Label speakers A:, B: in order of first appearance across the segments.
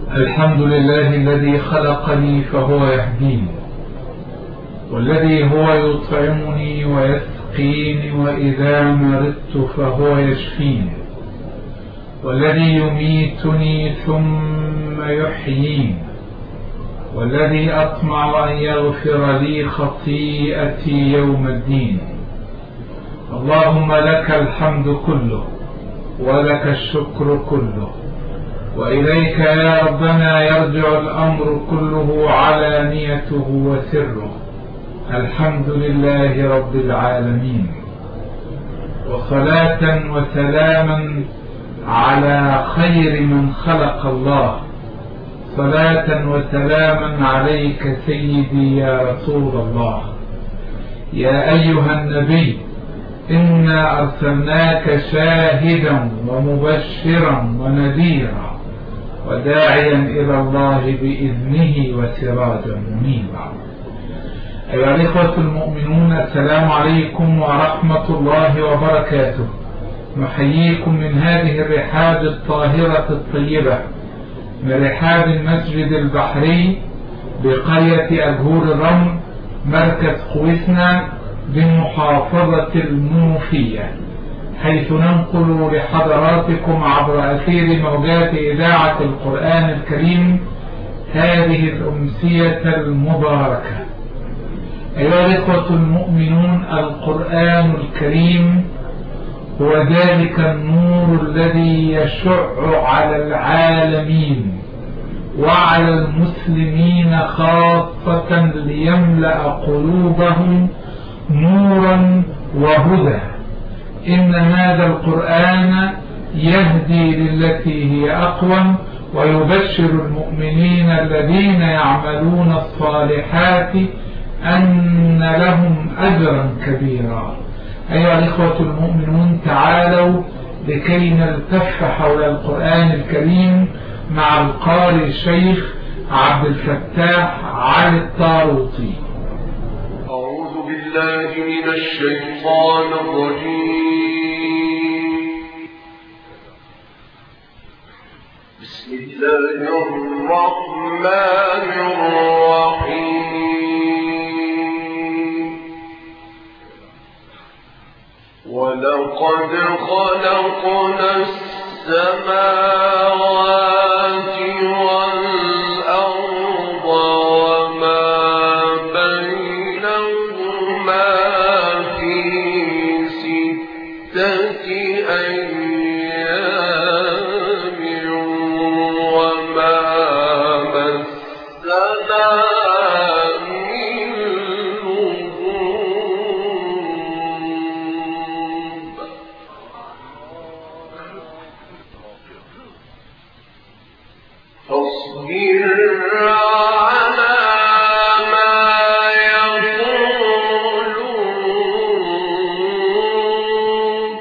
A: الحمد لله الذي خلقني فهو يهديني، والذي هو يطعمني ويسقيني وإذا مرضت فهو يشفيني، والذي يميتني ثم يحييني، والذي أطمع أن يغفر لي خطيئتي يوم الدين. اللهم لك الحمد كله ولك الشكر كله، وإليك يا ربنا يرجع الأمر كله علانيته وسره. الحمد لله رب العالمين، وصلاة وسلاما على خير من خلق الله. صلاة وسلاما عليك سيدي يا رسول الله. يا أيها النبي إنا أرسلناك شاهدا ومبشرا ونذيرا وداعيا إلى الله بإذنه وسراجا منيرا. أيها الإخوة المؤمنون، السلام عليكم ورحمة الله وبركاته. نحييكم من هذه الرحاب الطاهرة الطيبة، من رحاب المسجد البحري بقرية أجهور الرمل، مركز قويسنا بالمحافظة المنوفية، حيث ننقل لحضراتكم عبر أثير موجات إذاعة القرآن الكريم هذه الأمسية المباركة. أيها الإخوة المؤمنون، القرآن الكريم هو ذلك النور الذي يشع على العالمين وعلى المسلمين خاصة ليملأ قلوبهم نورا وهدى. إن هذا القرآن يهدي للتي هي أقوم ويبشر المؤمنين الذين يعملون الصالحات أن لهم أجرا كبيرا. أيها الإخوة المؤمنون، تعالوا لكي نلتف حول القرآن الكريم مع القارئ الشيخ عبد الفتاح علي الطاروطي.
B: أعوذ بالله من الشيطان الرجيم. بسم الله الرحمن الرحيم. ولقد خلقنا السماوات والأرض وما بينهما في 6 أيام وما مسنا من لغوب. فاصبر على ما يقولون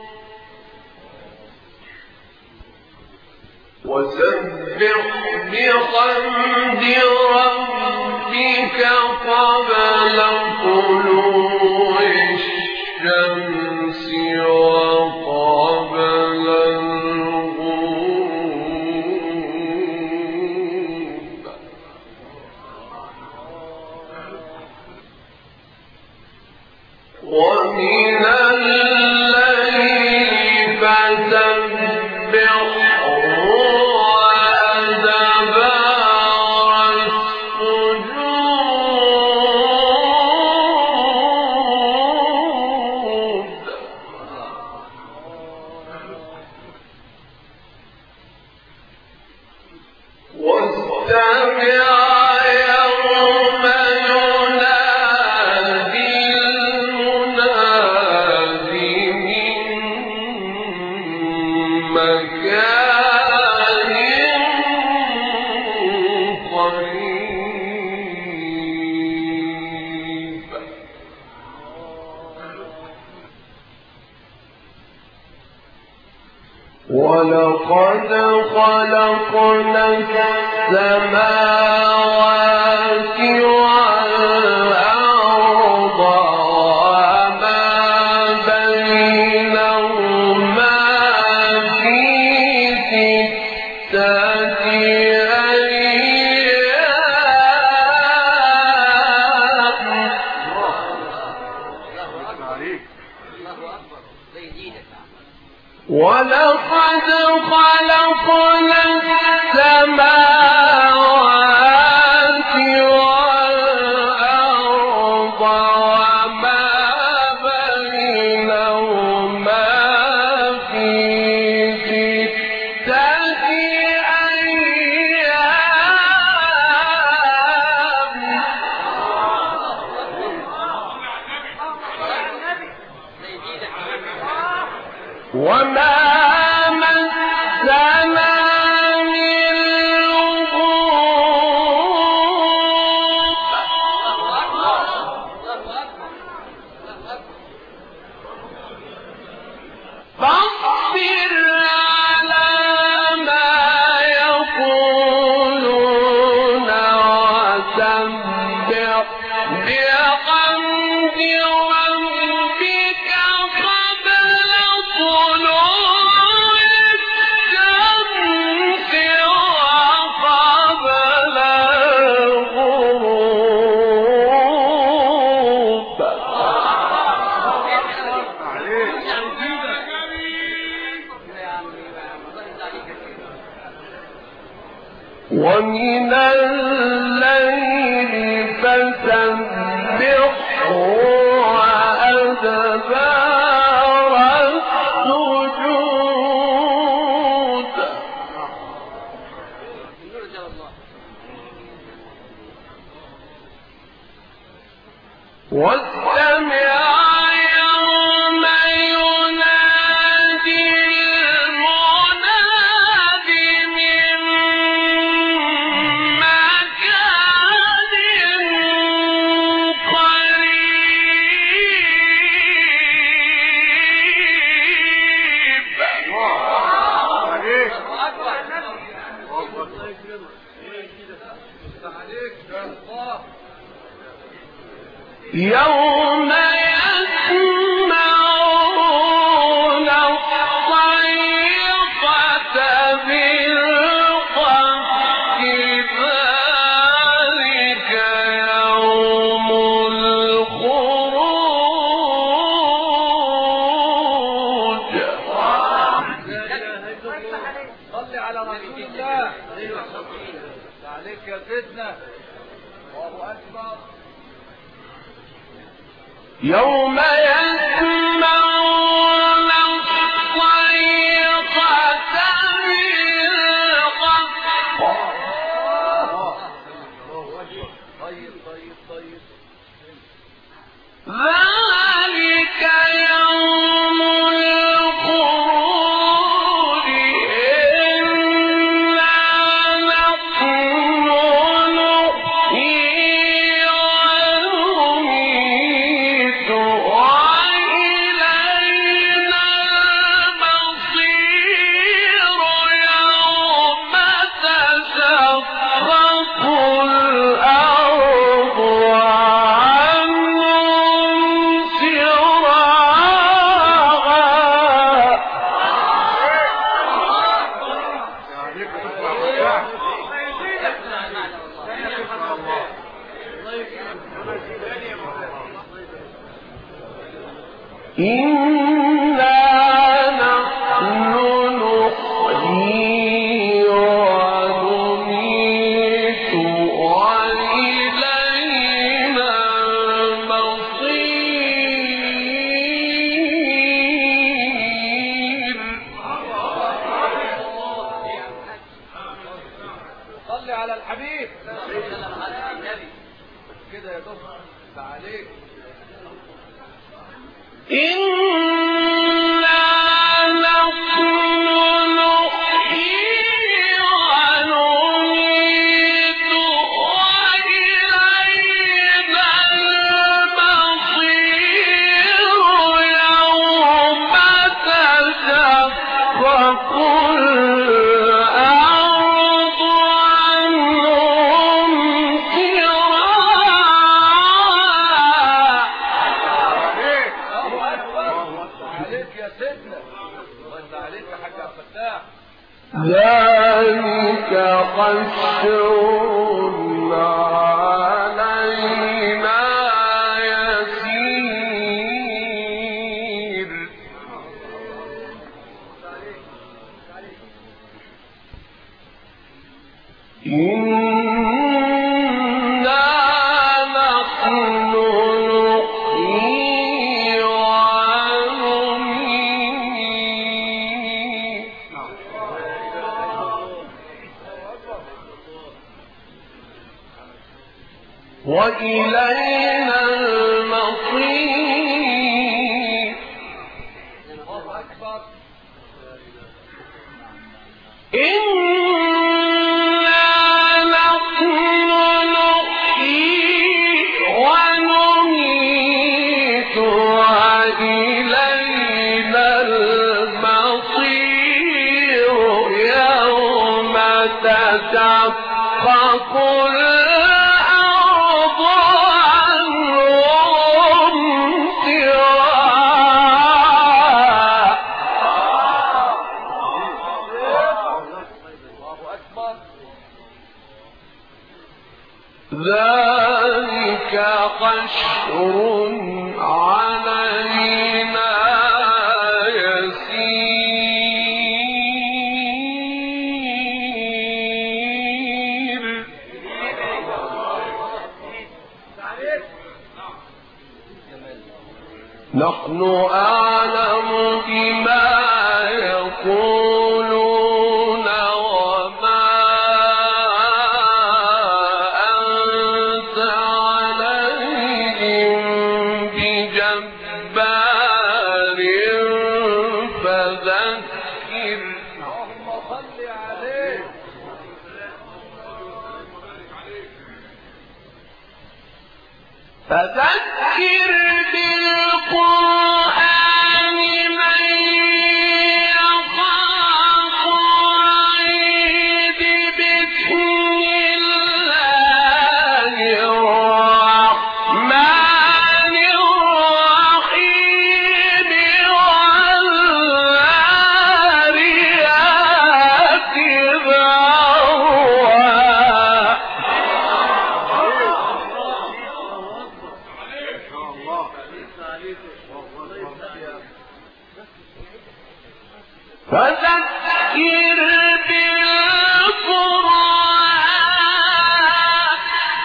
B: وسبح بحمد ربك قبل طلوع الشمس وقبل الغروب. ومن الليل فسبحه وأدبار السجود. واستمع يوم ينادي المنادي من مكان قريب. ولقد خلقنا السماوات والأرض وما بينهما في ولقد خلقنا السماوات والأرض وما بينهما في 6 أيام وما مسنا من لغوب فاصبر على ما يقولون وسبح بحمد ربك قبل طلوع الشمس وقبل الغروب ومن الليل فسبحه وأدبار السجود واستمع يوم ينادي المناد من مكان قريب يوم يسمعون الصيحة بالحق ذلك يوم الخروج
C: صل على رسول الله عليك يا سيدنا الله أكبر
B: يوم يسمعون الصيحة بالحق
C: طيب طيب طيب
B: ذلك يوم الخروج إنا نحن نحيي ونميت وإلينا المصير يوم تشقق الأرض عنهم إنا نحن نحيي ونميت وإلينا المصير
C: صل على الحبيب كده يا دكتور عليك
B: إنا نحن نحيي ونميت وإلينا المصير يوم تشقق الأرض عنهم سراعا
C: عليك يا سيدنا وانت عليك يا حاج عبد الفتاح
D: ذلك قشر علينا يسير إنا نحن نحيي ونميت وإلينا المصير إنا نحن نحيي ونميت وإلينا المصير يوم تشقق الأرض عنهم سراعا ذلك قشر علينا يسير نحن أعلم بما يقولون وما أنت عليهم بجبار فذكر
C: اللهم صل عليه
D: فذكر بالقرآن من يخاف وعيد بسم الله الرحمن الرحيم والذاريات ذروا فذكر بالقرآن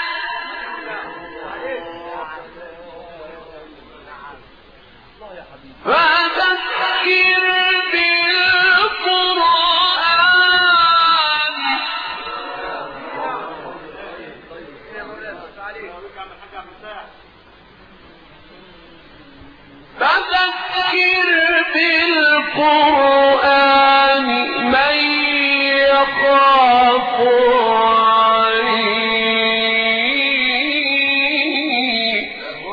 D: فذكر بالقرآن فذكر بالقرآن من يخاف وعيد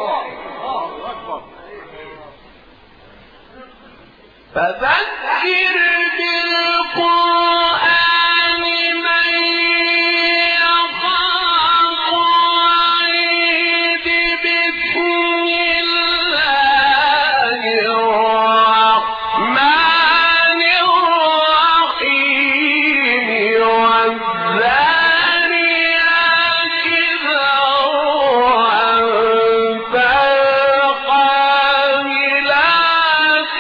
D: فذكر بالقرآن من يخاف وعيد بسم الله الرحمن الرحيم والذاريات ذروا فالحاملات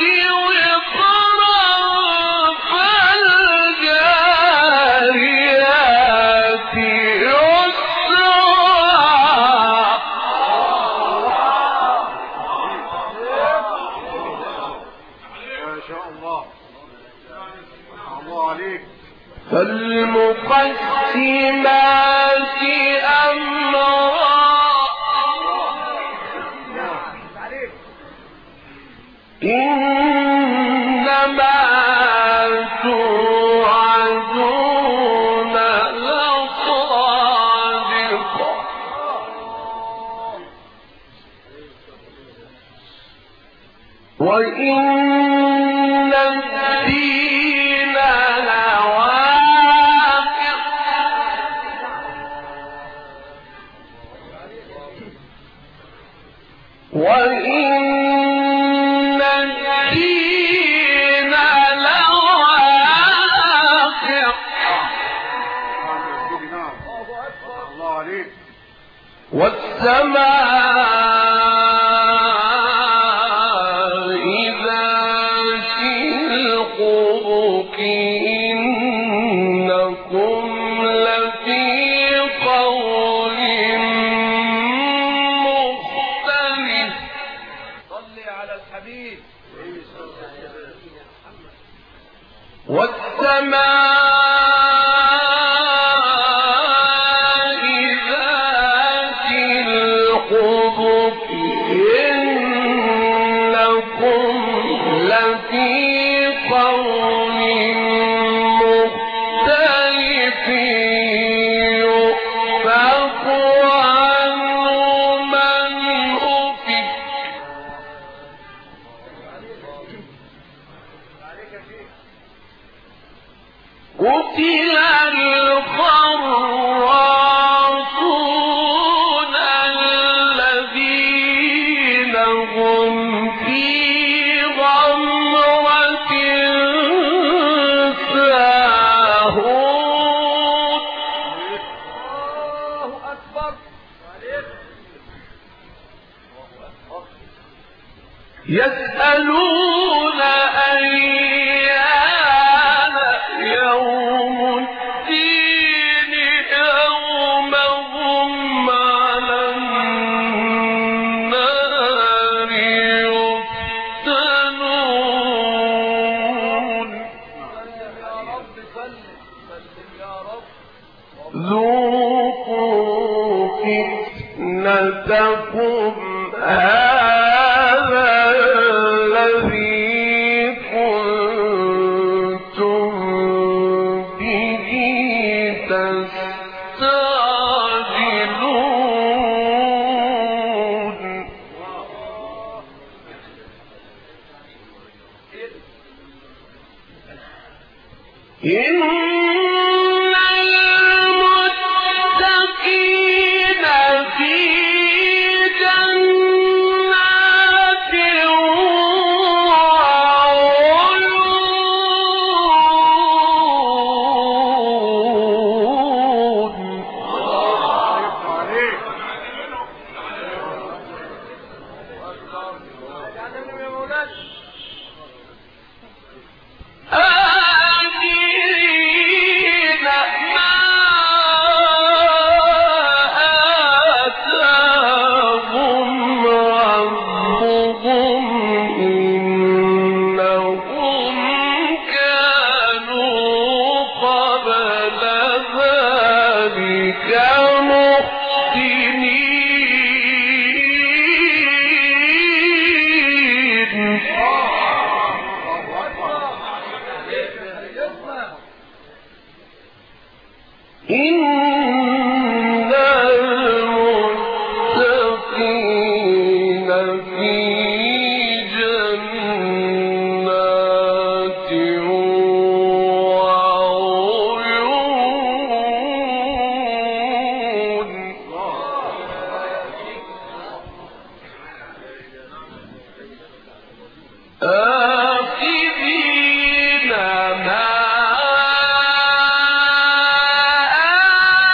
D: وقرا فالجاريات يسرا
C: ما شاء الله الله عليك
D: فالمقسمات أمرا إنما توعدون لصادق وإن الدين لواقع والسماء ذات الحبك إنكم لفي قول مختلف
C: صل على الحبيب
D: والسماء ذات الحبك إنكم لفي قول مختلف يؤفك عنه من أفك قتل الخراصون الذين هم في غمرة ساهون
C: الله أكبر
D: يسألون أيان يوم الدين يوم هم على النار يفتنون
C: يا رب سلم يا رب
D: ذوقوا فتنتكم هذا الذي كنتم به تستعجلون إن المتقين في جنات وعيون
C: عليك يعني يا مولانا
D: آمرين ما آتاهم ربهم إنهم كانوا قبل ذلك محسنين إن المتقين في جنات وعيون آخذين ما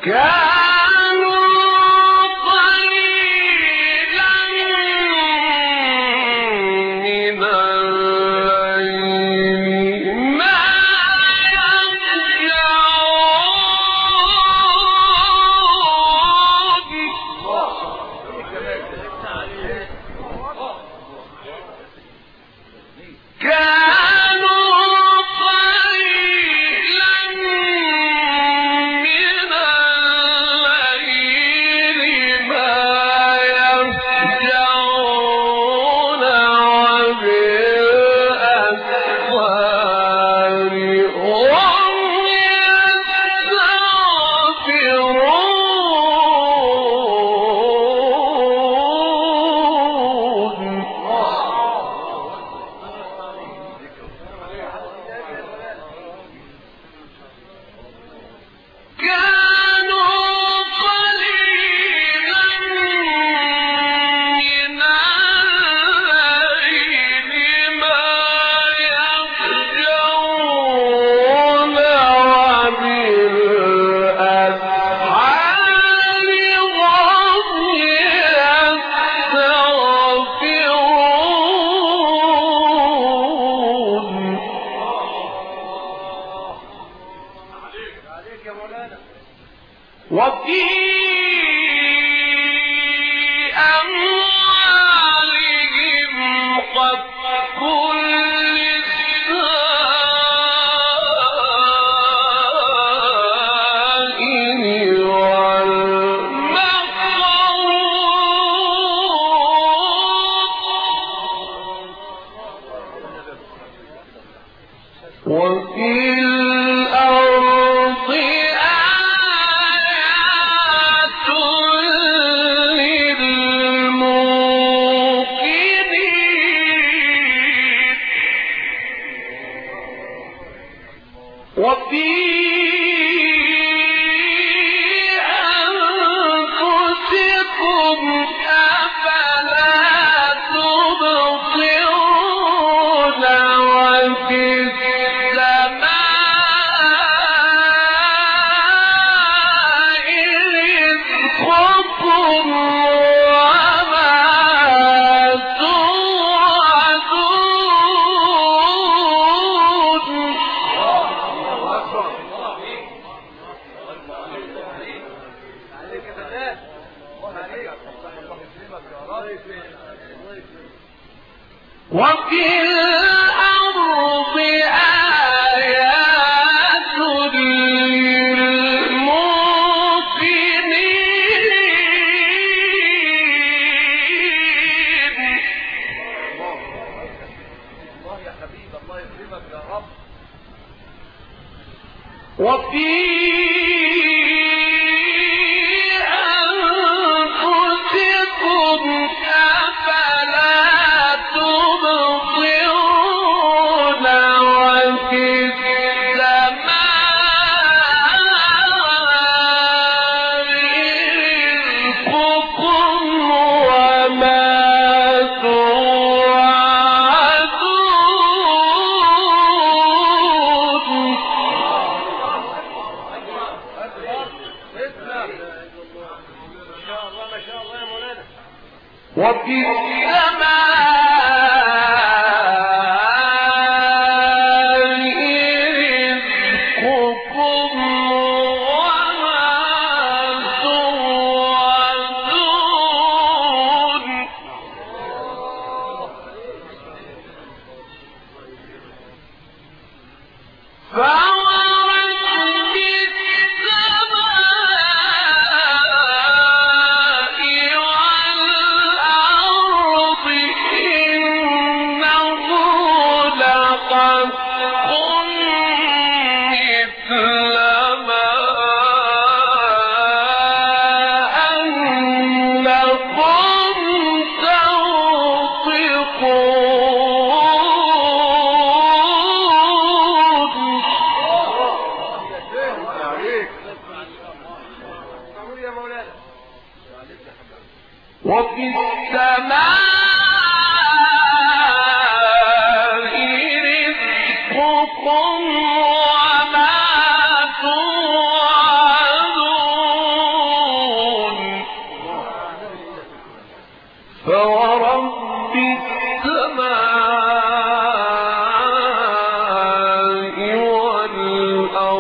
B: وما توعدون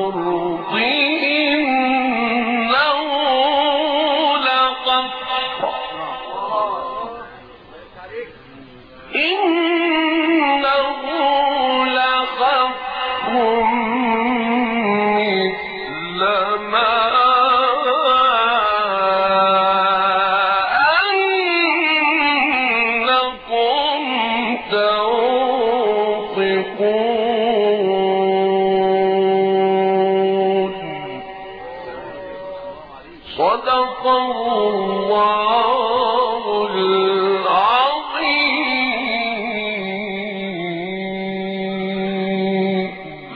D: الأرض إنه لغفر مثل ما أنكم تنطقون. صدق الله العظيم.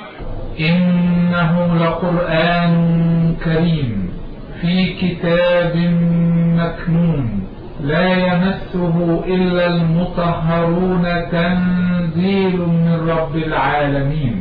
A: إنه لقرآن كريم في كتاب مكنون لا يمسه إلا المطهرون تنزيل من رب العالمين.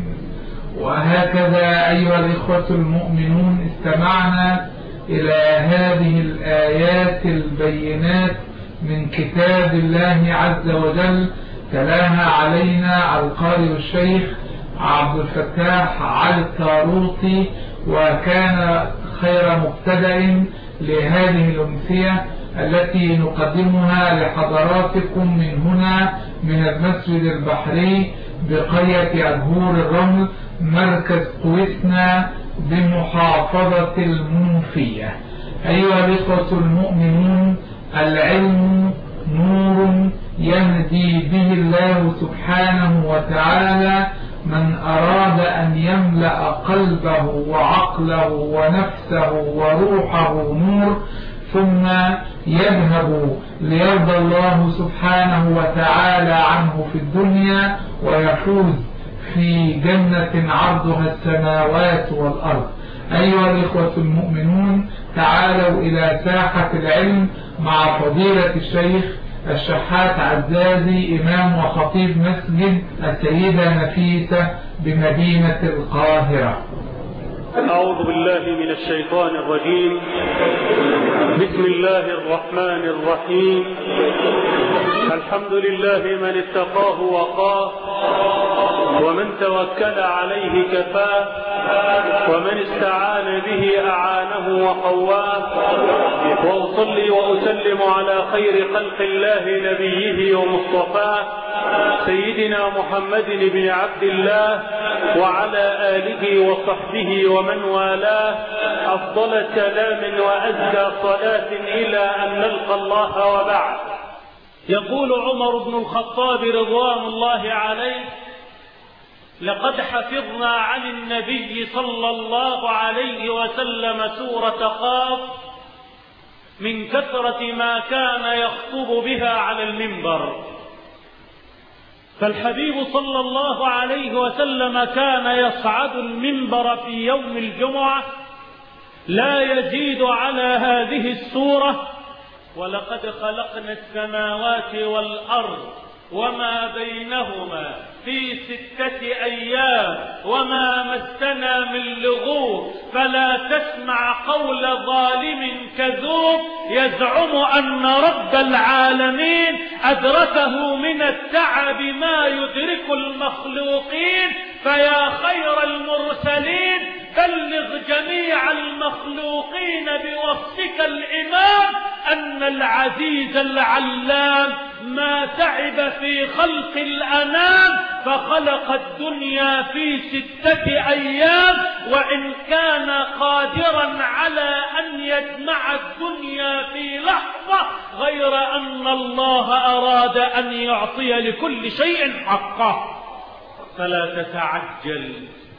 A: وهكذا أيها الإخوة المؤمنون استمعنا إلى هذه الآيات البينات من كتاب الله عز وجل تلاها علينا القارئ الشيخ عبد الفتاح علي الطاروطي، وكان خير مبتدأ لهذه الأمسية التي نقدمها لحضراتكم من هنا من المسجد البحري بقرية أدهور الرمل مركز قويسنا بمحافظة المنوفية. أيها الإخوة المؤمنون، العلم نور يهدي به الله سبحانه وتعالى من أراد أن يملأ قلبه وعقله ونفسه وروحه نور، ثم يذهب ليرضى الله سبحانه وتعالى عنه في الدنيا ويفوز في جنة عرضها السماوات والأرض. أيها الإخوة المؤمنون، تعالوا إلى ساحة العلم مع فضيلة الشيخ الشحات عزازي إمام وخطيب مسجد السيدة نفيسة بمدينة القاهرة.
E: أعوذ بالله من الشيطان الرجيم. بسم الله الرحمن الرحيم. الحمد لله من اتقاه وقاه، ومن توكل عليه كفاه، ومن استعان به أعانه وقواه. وأصلي وأسلم على خير خلق الله نبيه ومصطفاه سيدنا محمد بن عبد الله وعلى آله وصحبه ومن والاه أفضل سلام وأزكى صلاة إلى أن نلقى الله وبعد. يقول عمر بن الخطاب رضوان الله عليه: لقد حفظنا عن النبي صلى الله عليه وسلم سورة قاف من كثرة ما كان يخطب بها على المنبر. فالحبيب صلى الله عليه وسلم كان يصعد المنبر في يوم الجمعة لا يزيد على هذه السورة: ولقد خلقنا السماوات والأرض وما بينهما في 6 أيام وما مسنا من لغوب فلا تسمع قول ظالم كذوب يزعم أن رب العالمين أدركه من التعب ما يدرك المخلوقين. فيا خير المرسلين بلغ جميع المخلوقين بوصفك الإمام أن العزيز العلام ما تعب في خلق الأنام فخلق الدنيا في 6 أيام، وإن كان قادرا على أن يجمع الدنيا في لحظة، غير أن الله أراد أن يعطي لكل شيء حقه. فلا تتعجل.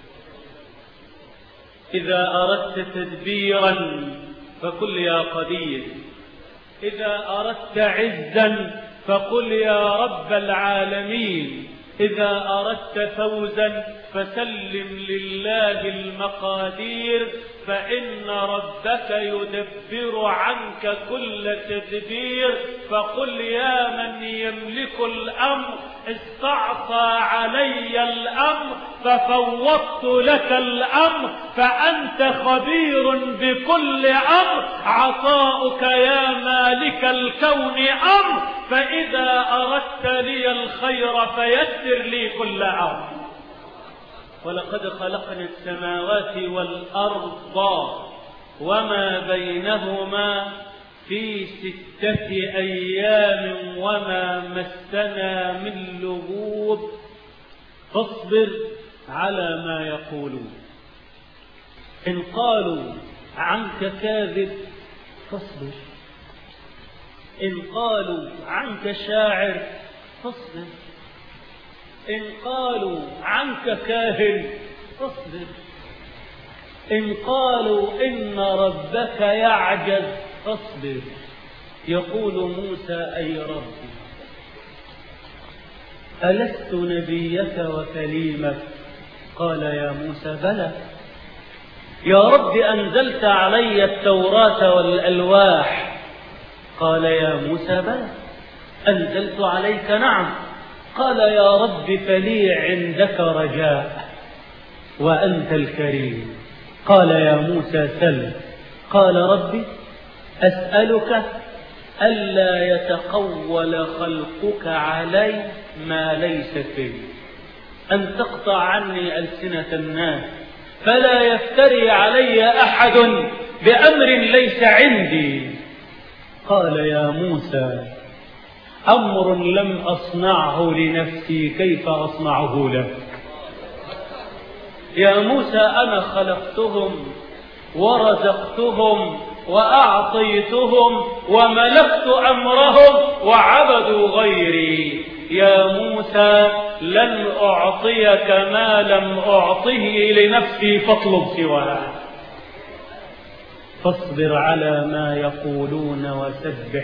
E: إذا أردت تدبيرا فقل يا قدير، إذا أردت عزا فقل يا رب العالمين، إذا أردت فوزا فسلم لله المقادير، فإن ربك يدبر عنك كل تدبير. فقل يا من يملك الأمر استعصى علي الأمر ففوضت لك الأمر، فأنت خبير بكل أمر، عطاؤك يا مالك الكون أمر، فإذا أردت لي الخير فيسر لي كل أمر. ولقد خلقنا السماوات والأرض وما بينهما في 6 أيام وما مسنا من لغوب فاصبر على ما يقولون. إن قالوا عنك كاذب فاصبر، إن قالوا عنك شاعر فاصبر، إن قالوا عنك كاهن فاصبر، إن قالوا إن ربك يعجز فاصبر. يقول موسى أي ربي ألست نبيك وكليمك؟ قال يا موسى بلى. يا رب أنزلت علي التوراة والألواح؟ قال يا موسى بلى أنزلت عليك نعم. قال يا رب فلي عندك رجاء وأنت الكريم. قال يا موسى سل. قال ربي أسألك ألا يتقول خلقك علي ما ليس فيه، أن تقطع عني ألسنة الناس فلا يفتري علي أحد بأمر ليس عندي. قال يا موسى أمر لم أصنعه لنفسي كيف أصنعه لك؟ يا موسى أنا خلقتهم ورزقتهم وأعطيتهم وملكت أمرهم وعبدوا غيري. يا موسى لن أعطيك ما لم أعطه لنفسي فاطلب سواه. فاصبر على ما يقولون وسبح.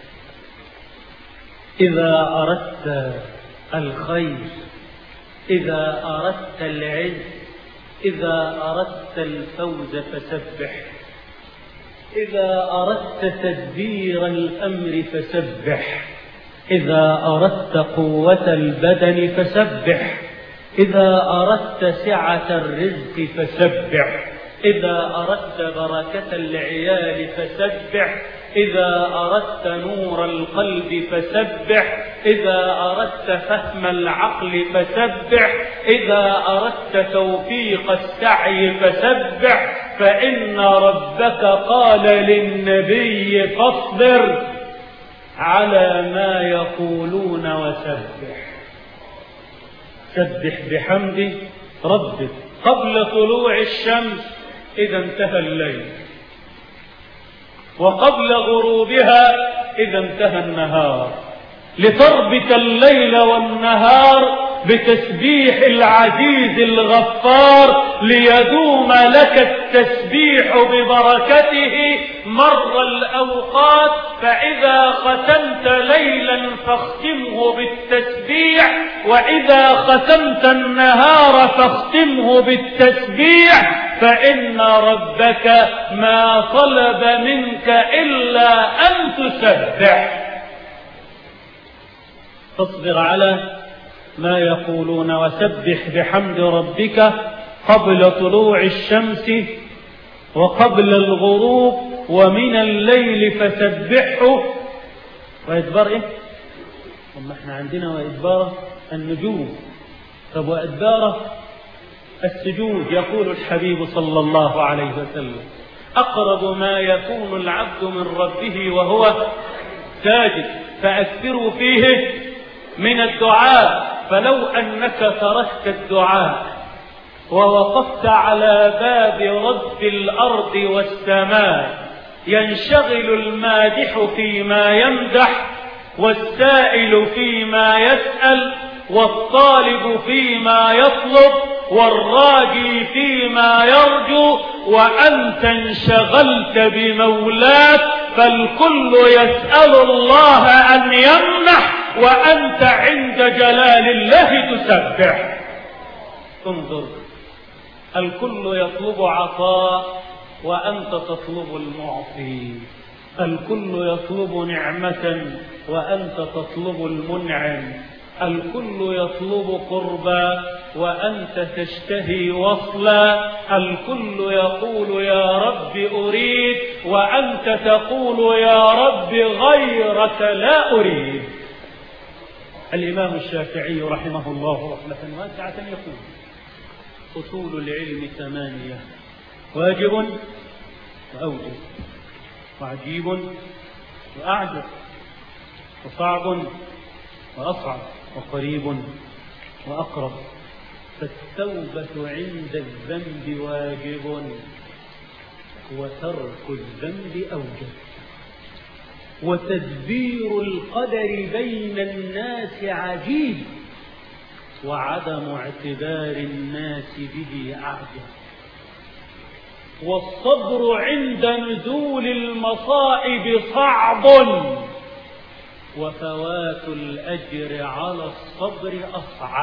E: إذا أردت الخير، إذا أردت العز، إذا أردت الفوز فسبح. إذا أردت تدبير الأمر فسبح. إذا أردت قوة البدن فسبح. إذا أردت سعة الرزق فسبح. إذا أردت بركة العيال فسبح. إذا أردت نور القلب فسبح. إذا أردت فهم العقل فسبح. إذا أردت توفيق السعي فسبح. فإن ربك قال للنبي فاصبر على ما يقولون وسبح. سبح بحمد ربك قبل طلوع الشمس إذا انتهى الليل، وقبل غروبها إذا انتهى النهار، لتربط الليل والنهار بتسبيح العزيز الغفار، ليدوم لك التسبيح ببركته مر الأوقات. فإذا ختمت ليلا فاختمه بالتسبيح، وإذا ختمت النهار فاختمه بالتسبيح، فإن ربك ما طلب منك إلا أن تسبح. فاصبر على ما يقولون وسبح بحمد ربك قبل طلوع الشمس وقبل الغروب ومن الليل فسبحه. وإدبار إيه؟ ثم احنا عندنا وإدبار النجوم. طب وإدبار السجود؟ يقول الحبيب صلى الله عليه وسلم أقرب ما يكون العبد من ربه وهو ساجد فأكثروا فيه من الدعاء. فلو أنك تركت الدعاء ووقفت على باب رب الأرض والسماء، ينشغل المادح فيما يمدح، والسائل فيما يسأل، والطالب فيما يطلب، والراجي فيما يرجو، وأنت انشغلت بمولاك، فالكل يسأل الله أن يمنح وأنت عند جلال الله تسبح. انظر، الكل يطلب عطاء وأنت تطلب المعطي، الكل يطلب نعمة وأنت تطلب المنعم، الكل يطلب قربا وأنت تشتهي وصلا، الكل يقول يا رب أريد وأنت تقول يا رب غيرك لا أريد. الإمام الشافعي رحمه الله رحمة واسعة يقول أصول العلم 8: واجب وأوجب، وعجيب وأعجب، وصعب وأصعب، وقريب وأقرب. فالتوبة عند الذنب واجب، وترك الذنب أوجب. وتدبير القدر بين الناس عجيب، وعدم اعتبار الناس به أعجب. والصبر عند نزول المصائب صعب، وفوات الأجر على الصبر أصعب.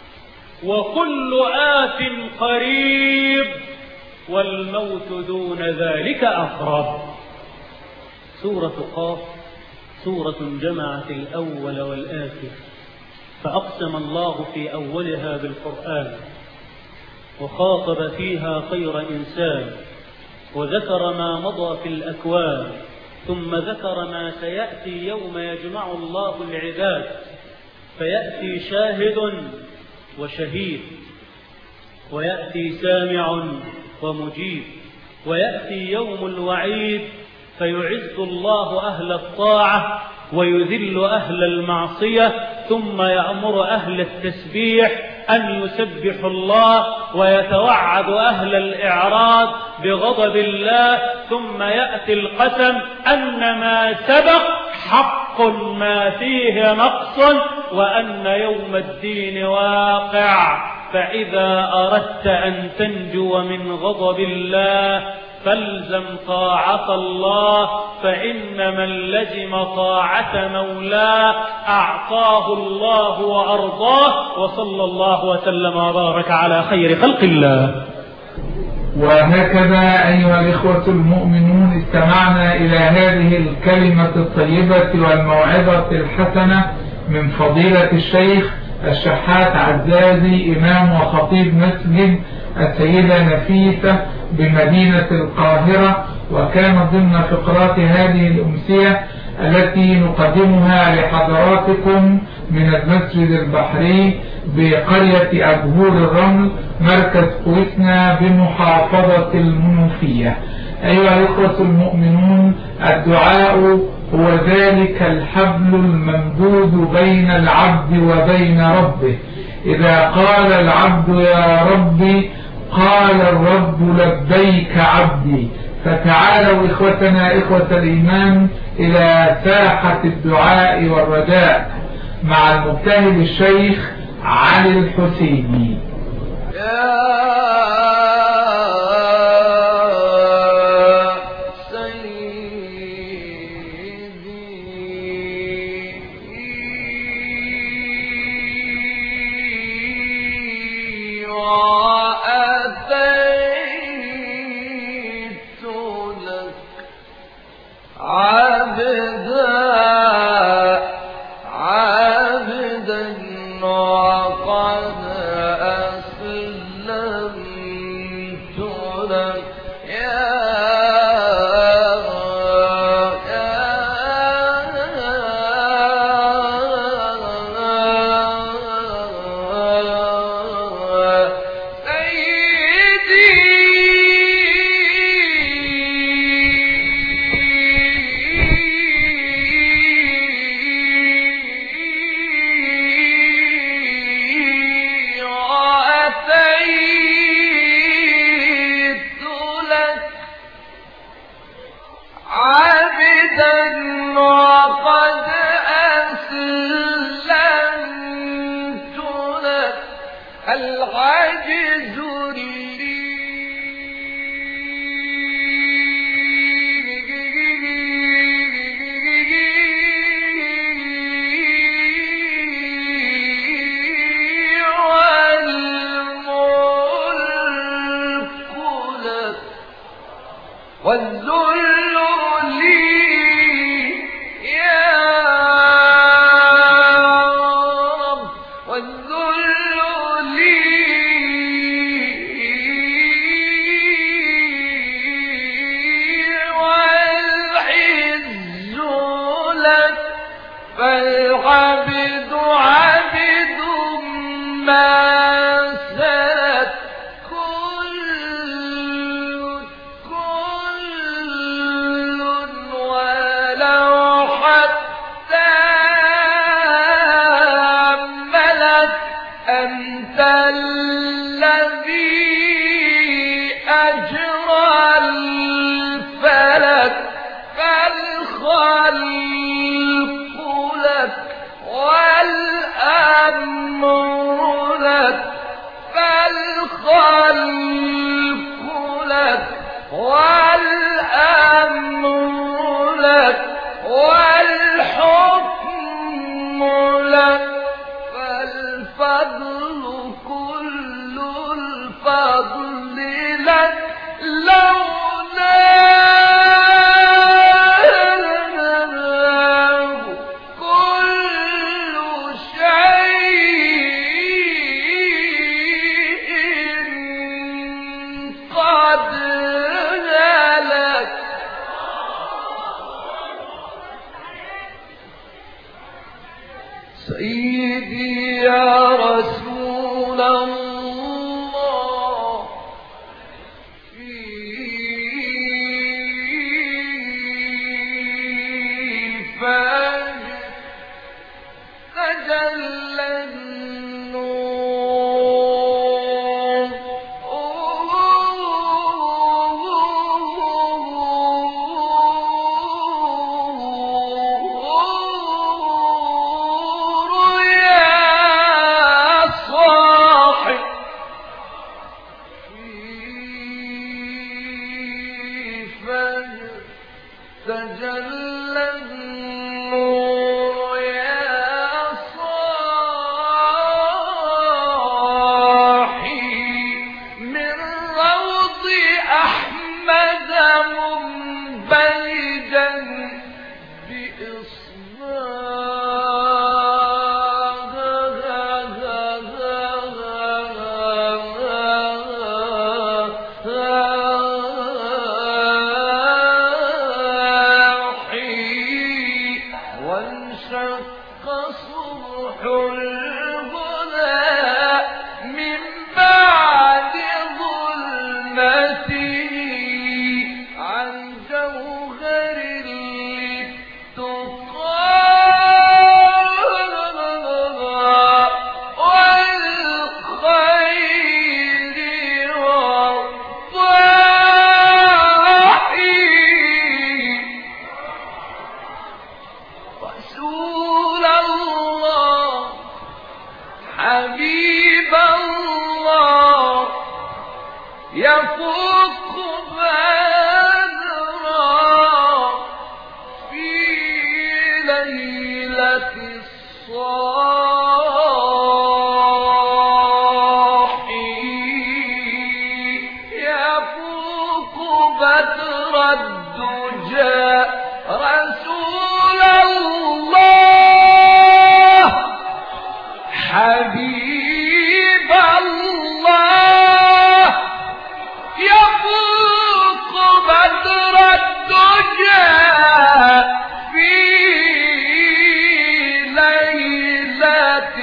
E: وكل آت قريب، والموت دون ذلك أقرب. سورة قاف سورة جمعت الأول والآخر، فأقسم الله في أولها بالقرآن، وخاطب فيها خير إنسان، وذكر ما مضى في الأكوان، ثم ذكر ما سيأتي يوم يجمع الله العباد، فيأتي شاهد وشهيد، ويأتي سامع ومجيب، ويأتي يوم الوعيد فيعز الله أهل الطاعة ويذل أهل المعصية، ثم يأمر أهل التسبيح أن يسبحوا الله، ويتوعد أهل الإعراض بغضب الله، ثم يأتي القسم أن ما سبق حق ما فيه نقص، وأن يوم الدين واقع. فإذا أردت أن تنجو من غضب الله فالزم طاعة الله، فإن من لزم طاعة مولاه أعطاه الله وأرضاه. وصلى الله وسلم وبارك على خير خلق الله.
A: وهكذا أيها الإخوة المؤمنون استمعنا إلى هذه الكلمة الطيبة والموعظة الحسنة من فضيلة الشيخ الشحات عزازي، إمام وخطيب مسجد السيدة نفيسة بمدينة القاهرة. وكان ضمن فقرات هذه الأمسية التي نقدمها لحضراتكم من المسجد البحري بقرية أبهور الرمل، مركز قوسنا بمحافظة المنوفية. أيها الإخوة المؤمنون، الدعاء هو ذلك الحبل الممدود بين العبد وبين ربه. إذا قال العبد يا ربي قال الرب لبيك عبدي. فتعالوا إخوتنا إخوة الإيمان إلى ساحة الدعاء والرجاء مع المجتهد الشيخ علي الحسيني.
B: والأمر لك والحكم لك فالفضل كل الفضل لك لولاه كل شيء قد هلك. سيدي يا رسول الله في فجر تجلى النور يا صاحي في فجر تجلى النور يا صاحي من روض أحمد منبلدا وانشق صبح الهدى من بعد ظلمته عن جوهر التقى والخير والضحي. رسول الله حبيب الله يفوق بدرا في ليلة الصاحي يفوق بدر الدجى. رسول الله حبيب الله يفوق بدر الدجى في ليلة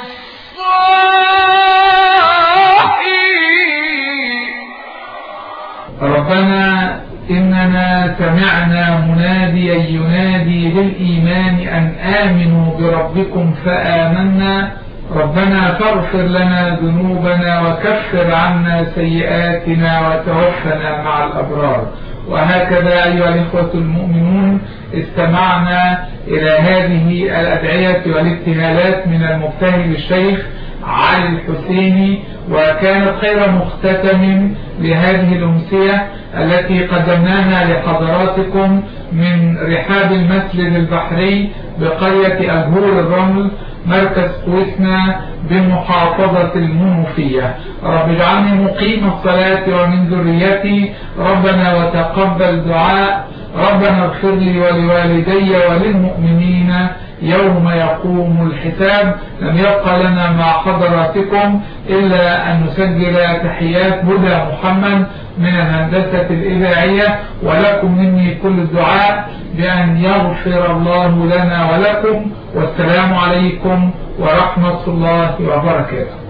B: الصاحي.
A: ربنا إننا سمعنا مناديا ينادي للإيمان أن آمنوا بربكم فآمنا ربنا فاغفر لنا ذنوبنا وكفر عنا سيئاتنا وتوفنا مع الأبرار. وهكذا أيها الإخوة المؤمنون استمعنا إلى هذه الأدعية والابتهالات من المبتهل الشيخ علي الحسيني، وكانت خير مختتم لهذه الأمسية التي قدمناها لحضراتكم من رحاب المسجد البحري بقرية أجهور الرمل مركز قوسنا بمحافظة المنوفية. رب اجعلني مقيم الصلاة ومن ذريتي ربنا وتقبل دعاء. ربنا اغفر لي ولوالدي وللمؤمنين يوم يقوم الحساب. لم يبق لنا مع حضراتكم إلا أن نسجل تحيات هدى محمد من الهندسة الإذاعية، ولكم مني كل الدعاء بأن يغفر الله لنا ولكم، والسلام عليكم ورحمة الله وبركاته.